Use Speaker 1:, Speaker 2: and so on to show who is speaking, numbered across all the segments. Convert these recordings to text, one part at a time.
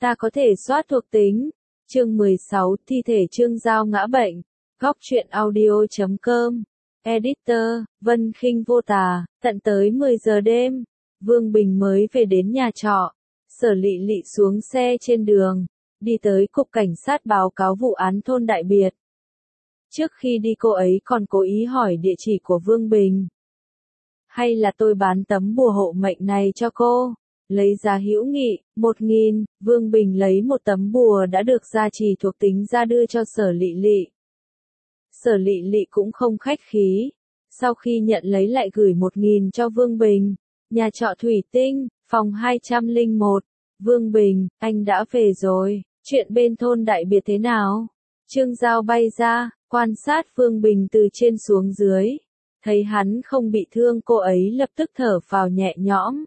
Speaker 1: Ta có thể soát thuộc tính. Chương 16, thi thể Trương Giao ngã bệnh. Góc truyện audio.com. Editor, Vân Khinh Vô Tà. Tận tới 10 giờ đêm, Vương Bình mới về đến nhà trọ. Sở Lị Lị xuống xe trên đường, đi tới cục cảnh sát báo cáo vụ án thôn Đại Biệt. Trước khi đi cô ấy còn cố ý hỏi địa chỉ của Vương Bình. Hay là tôi bán tấm bùa hộ mệnh này cho cô? Lấy giá hữu nghị, 1.000, Vương Bình lấy một tấm bùa đã được gia trì thuộc tính ra đưa cho Sở Lị Lị. Sở Lị Lị cũng không khách khí. Sau khi nhận lấy lại gửi 1.000 cho Vương Bình. Nhà trọ Thủy Tinh, phòng 201. Vương Bình, anh đã về rồi. Chuyện bên thôn Đại Biệt thế nào? Trương Giao bay ra, quan sát Vương Bình từ trên xuống dưới. Thấy hắn không bị thương, cô ấy lập tức thở phào nhẹ nhõm.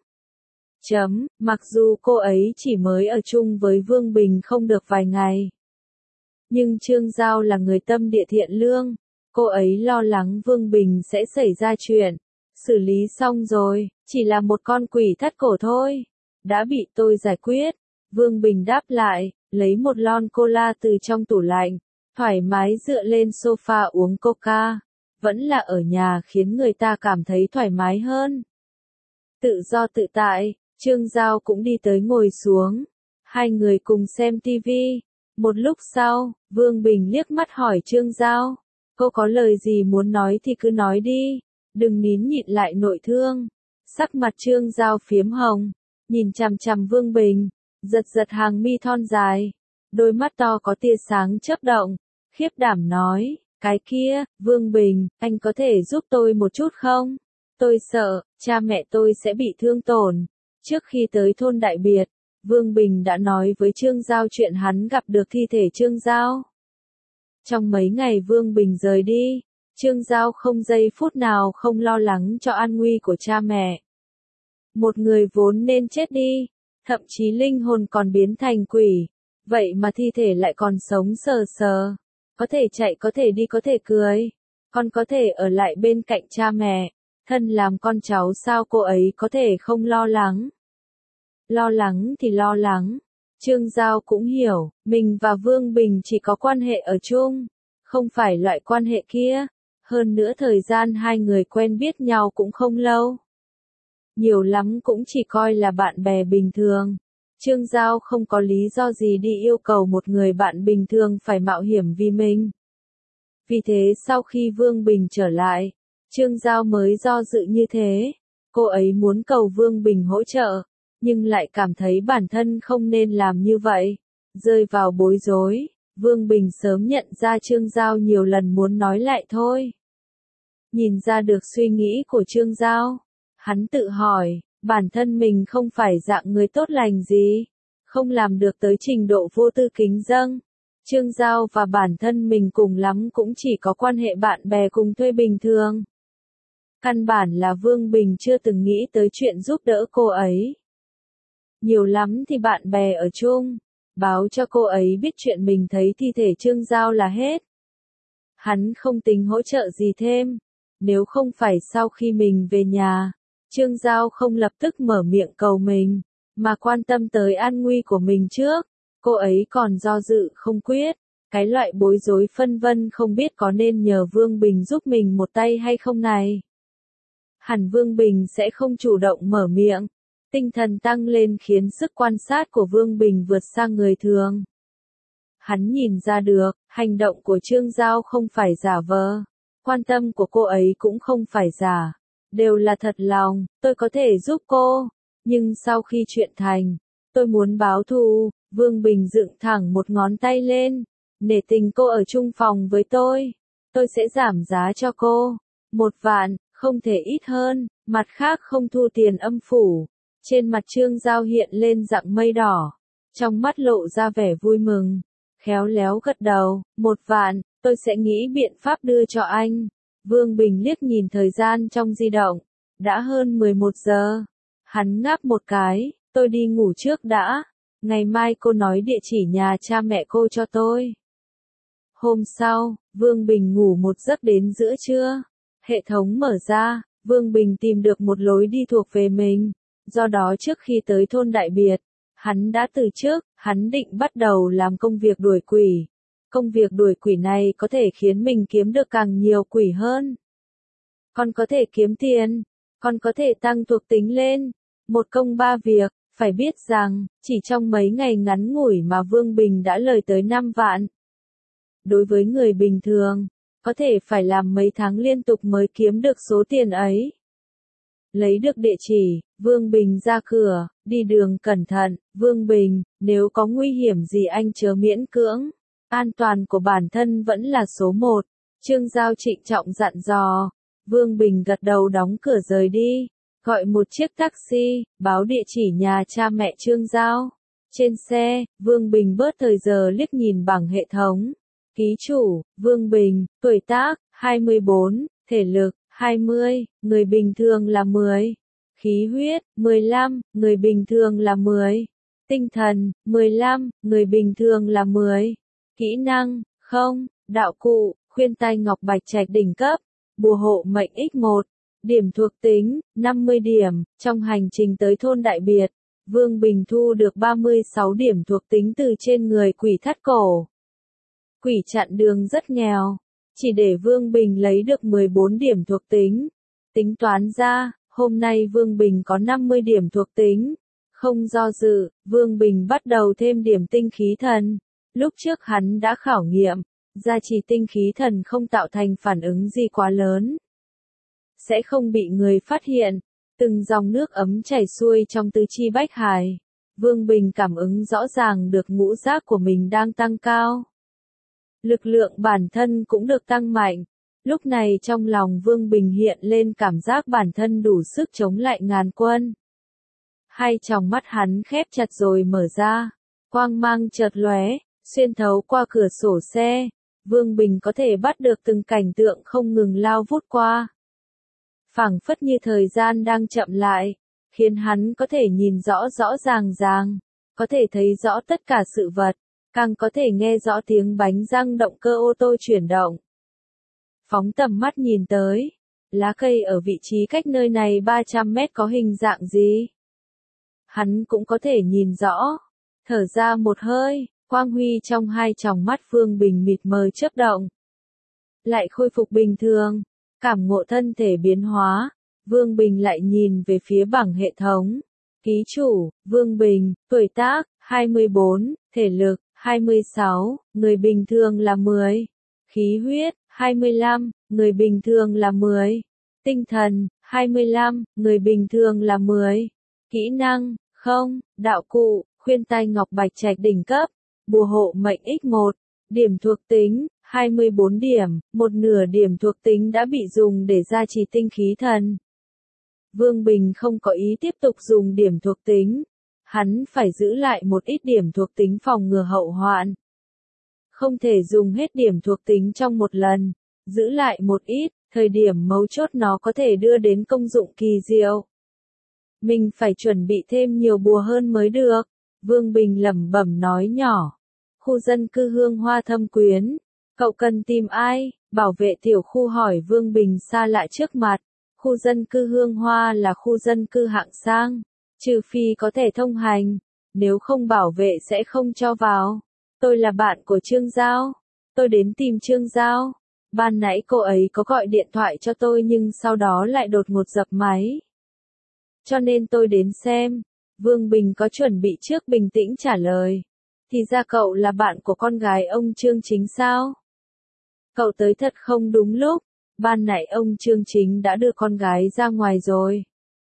Speaker 1: Mặc dù cô ấy chỉ mới ở chung với Vương Bình không được vài ngày. Nhưng Trương Giao là người tâm địa thiện lương. Cô ấy lo lắng Vương Bình sẽ xảy ra chuyện. Xử lý xong rồi, chỉ là một con quỷ thắt cổ thôi. Đã bị tôi giải quyết. Vương Bình đáp lại, lấy một lon cola từ trong tủ lạnh. Thoải mái dựa lên sofa uống coca. Vẫn là ở nhà khiến người ta cảm thấy thoải mái hơn. Tự do tự tại, Trương Giao cũng đi tới ngồi xuống. Hai người cùng xem tivi. Một lúc sau, Vương Bình liếc mắt hỏi Trương Giao. Cô có lời gì muốn nói thì cứ nói đi. Đừng nín nhịn lại nội thương. Sắc mặt Trương Giao phiếm hồng. Nhìn chằm chằm Vương Bình. Giật giật hàng mi thon dài. Đôi mắt to có tia sáng chớp động. Khiếp đảm nói. Cái kia, Vương Bình, anh có thể giúp tôi một chút không? Tôi sợ, cha mẹ tôi sẽ bị thương tổn. Trước khi tới thôn Đại Biệt, Vương Bình đã nói với Trương Giao chuyện hắn gặp được thi thể Trương Giao. Trong mấy ngày Vương Bình rời đi, Trương Giao không giây phút nào không lo lắng cho an nguy của cha mẹ. Một người vốn nên chết đi, thậm chí linh hồn còn biến thành quỷ, vậy mà thi thể lại còn sống sờ sờ. Có thể chạy, có thể đi, có thể cười. Con có thể ở lại bên cạnh cha mẹ. Thân làm con cháu sao cô ấy có thể không lo lắng. Lo lắng thì lo lắng. Trương Giao cũng hiểu, mình và Vương Bình chỉ có quan hệ ở chung. Không phải loại quan hệ kia. Hơn nữa thời gian hai người quen biết nhau cũng không lâu. Nhiều lắm cũng chỉ coi là bạn bè bình thường. Trương Giao không có lý do gì đi yêu cầu một người bạn bình thường phải mạo hiểm vì mình. Vì thế sau khi Vương Bình trở lại, Trương Giao mới do dự như thế. Cô ấy muốn cầu Vương Bình hỗ trợ, nhưng lại cảm thấy bản thân không nên làm như vậy. Rơi vào bối rối, Vương Bình sớm nhận ra Trương Giao nhiều lần muốn nói lại thôi. Nhìn ra được suy nghĩ của Trương Giao, hắn tự hỏi. Bản thân mình không phải dạng người tốt lành gì, không làm được tới trình độ vô tư kính dâng. Trương Giao và bản thân mình cùng lắm cũng chỉ có quan hệ bạn bè cùng thuê bình thường. Căn bản là Vương Bình chưa từng nghĩ tới chuyện giúp đỡ cô ấy. Nhiều lắm thì bạn bè ở chung, báo cho cô ấy biết chuyện mình thấy thi thể Trương Giao là hết. Hắn không tính hỗ trợ gì thêm, nếu không phải sau khi mình về nhà. Trương Giao không lập tức mở miệng cầu mình, mà quan tâm tới an nguy của mình trước. Cô ấy còn do dự không quyết, cái loại bối rối phân vân không biết có nên nhờ Vương Bình giúp mình một tay hay không này. Hẳn Vương Bình sẽ không chủ động mở miệng. Tinh thần tăng lên khiến sức quan sát của Vương Bình vượt sang người thường. Hắn nhìn ra được, hành động của Trương Giao không phải giả vờ. Quan tâm của cô ấy cũng không phải giả. Đều là thật lòng, tôi có thể giúp cô. Nhưng sau khi chuyện thành, tôi muốn báo thù. Vương Bình dựng thẳng một ngón tay lên. Nể tình cô ở chung phòng với tôi sẽ giảm giá cho cô. 1 vạn, không thể ít hơn. Mặt khác không thu tiền âm phủ. Trên mặt Trương Giao hiện lên dạng mây đỏ. Trong mắt lộ ra vẻ vui mừng. Khéo léo gật đầu. 1 vạn, tôi sẽ nghĩ biện pháp đưa cho anh. Vương Bình liếc nhìn thời gian trong di động. Đã hơn 11 giờ. Hắn ngáp một cái. Tôi đi ngủ trước đã. Ngày mai cô nói địa chỉ nhà cha mẹ cô cho tôi. Hôm sau, Vương Bình ngủ một giấc đến giữa trưa. Hệ thống mở ra. Vương Bình tìm được một lối đi thuộc về mình. Do đó trước khi tới thôn Đại Biệt, Hắn đã từ chức, hắn định bắt đầu làm công việc đuổi quỷ. Công việc đuổi quỷ này có thể khiến mình kiếm được càng nhiều quỷ hơn. Còn có thể kiếm tiền, còn có thể tăng thuộc tính lên. Một công ba việc, phải biết rằng, chỉ trong mấy ngày ngắn ngủi mà Vương Bình đã lời tới 5 vạn. Đối với người bình thường, có thể phải làm mấy tháng liên tục mới kiếm được số tiền ấy. Lấy được địa chỉ, Vương Bình ra cửa, đi đường cẩn thận, Vương Bình, nếu có nguy hiểm gì anh chớ miễn cưỡng. An toàn của bản thân vẫn là số 1. Trương Giao trịnh trọng dặn dò. Vương Bình gật đầu đóng cửa rời đi. Gọi một chiếc taxi, báo địa chỉ nhà cha mẹ Trương Giao. Trên xe, Vương Bình bớt thời giờ liếc nhìn bảng hệ thống. Ký chủ, Vương Bình, tuổi tác, 24, thể lực, 20, người bình thường là 10. Khí huyết, 15, người bình thường là 10. Tinh thần, 15, người bình thường là 10. Kỹ năng, không, đạo cụ, khuyên tai ngọc bạch trạch đỉnh cấp, bùa hộ mệnh X1. Điểm thuộc tính, 50 điểm, trong hành trình tới thôn Đại Biệt, Vương Bình thu được 36 điểm thuộc tính từ trên người quỷ thắt cổ. Quỷ chặn đường rất nghèo, chỉ để Vương Bình lấy được 14 điểm thuộc tính. Tính toán ra, hôm nay Vương Bình có 50 điểm thuộc tính. Không do dự, Vương Bình bắt đầu thêm điểm tinh khí thần. Lúc trước hắn đã khảo nghiệm, gia trì tinh khí thần không tạo thành phản ứng gì quá lớn. Sẽ không bị người phát hiện. Từng dòng nước ấm chảy xuôi trong tứ chi bách hải. Vương Bình cảm ứng rõ ràng được ngũ giác của mình đang tăng cao. Lực lượng bản thân cũng được tăng mạnh. Lúc này trong lòng Vương Bình hiện lên cảm giác bản thân đủ sức chống lại ngàn quân. Hai tròng mắt hắn khép chặt rồi mở ra. Quang mang chợt lóe, xuyên thấu qua cửa sổ xe. Vương Bình có thể bắt được từng cảnh tượng không ngừng lao vút qua. Phảng phất như thời gian đang chậm lại, khiến hắn có thể nhìn rõ rõ ràng, có thể thấy rõ tất cả sự vật, càng có thể nghe rõ tiếng bánh răng động cơ ô tô chuyển động. Phóng tầm mắt nhìn tới, lá cây ở vị trí cách nơi này 300 mét có hình dạng gì? Hắn cũng có thể nhìn rõ. Thở ra một hơi, quang huy trong hai tròng mắt Vương Bình mịt mờ chớp động. Lại khôi phục bình thường. Cảm ngộ thân thể biến hóa, Vương Bình lại nhìn về phía bảng hệ thống. Ký chủ, Vương Bình, tuổi tác, 24, thể lực, 26, người bình thường là 10. Khí huyết, 25, người bình thường là 10. Tinh thần, 25, người bình thường là 10. Kỹ năng, không, đạo cụ, khuyên tai ngọc bạch trạch đỉnh cấp, bùa hộ mệnh X1. Điểm thuộc tính, 24 điểm, một nửa điểm thuộc tính đã bị dùng để gia trì tinh khí thần. Vương Bình không có ý tiếp tục dùng điểm thuộc tính. Hắn phải giữ lại một ít điểm thuộc tính phòng ngừa hậu hoạn. Không thể dùng hết điểm thuộc tính trong một lần, giữ lại một ít, thời điểm mấu chốt nó có thể đưa đến công dụng kỳ diệu. Mình phải chuẩn bị thêm nhiều bùa hơn mới được, Vương Bình lẩm bẩm nói nhỏ. Khu dân cư Hương Hoa Thâm Quyến. Cậu cần tìm ai? Bảo vệ tiểu khu hỏi Vương Bình xa lạ trước mặt. Khu dân cư Hương Hoa là khu dân cư hạng sang. Trừ phi có thể thông hành. Nếu không bảo vệ sẽ không cho vào. Tôi là bạn của Trương Giao. Tôi đến tìm Trương Giao. Ban nãy cô ấy có gọi điện thoại cho tôi nhưng sau đó lại đột ngột dập máy. Cho nên tôi đến xem. Vương Bình có chuẩn bị trước bình tĩnh trả lời. Thì ra cậu là bạn của con gái ông Trương Chính sao? Cậu tới thật không đúng lúc. Ban nãy ông Trương Chính đã đưa con gái ra ngoài rồi.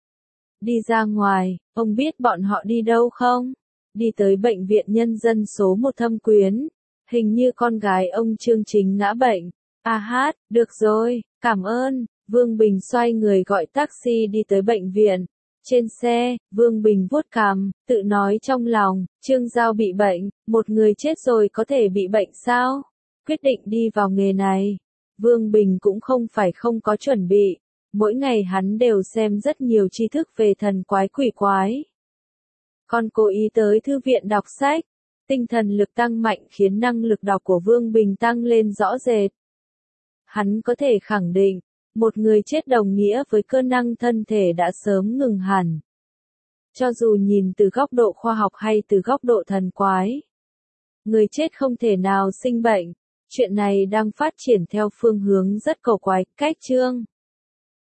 Speaker 1: Đi ra ngoài, ông biết bọn họ đi đâu không? Đi tới bệnh viện nhân dân số 1 Thâm Quyến. Hình như con gái ông Trương Chính ngã bệnh. À hát, được rồi, cảm ơn. Vương Bình xoay người gọi taxi đi tới bệnh viện. Trên xe, Vương Bình vuốt cằm, tự nói trong lòng, Trương Giao bị bệnh, một người chết rồi có thể bị bệnh sao? Quyết định đi vào nghề này. Vương Bình cũng không phải không có chuẩn bị. Mỗi ngày hắn đều xem rất nhiều tri thức về thần quái quỷ quái. Còn cố ý tới thư viện đọc sách. Tinh thần lực tăng mạnh khiến năng lực đọc của Vương Bình tăng lên rõ rệt. Hắn có thể khẳng định, một người chết đồng nghĩa với cơ năng thân thể đã sớm ngừng hẳn. Cho dù nhìn từ góc độ khoa học hay từ góc độ thần quái, người chết không thể nào sinh bệnh. Chuyện này đang phát triển theo phương hướng rất cầu quái. Cách chương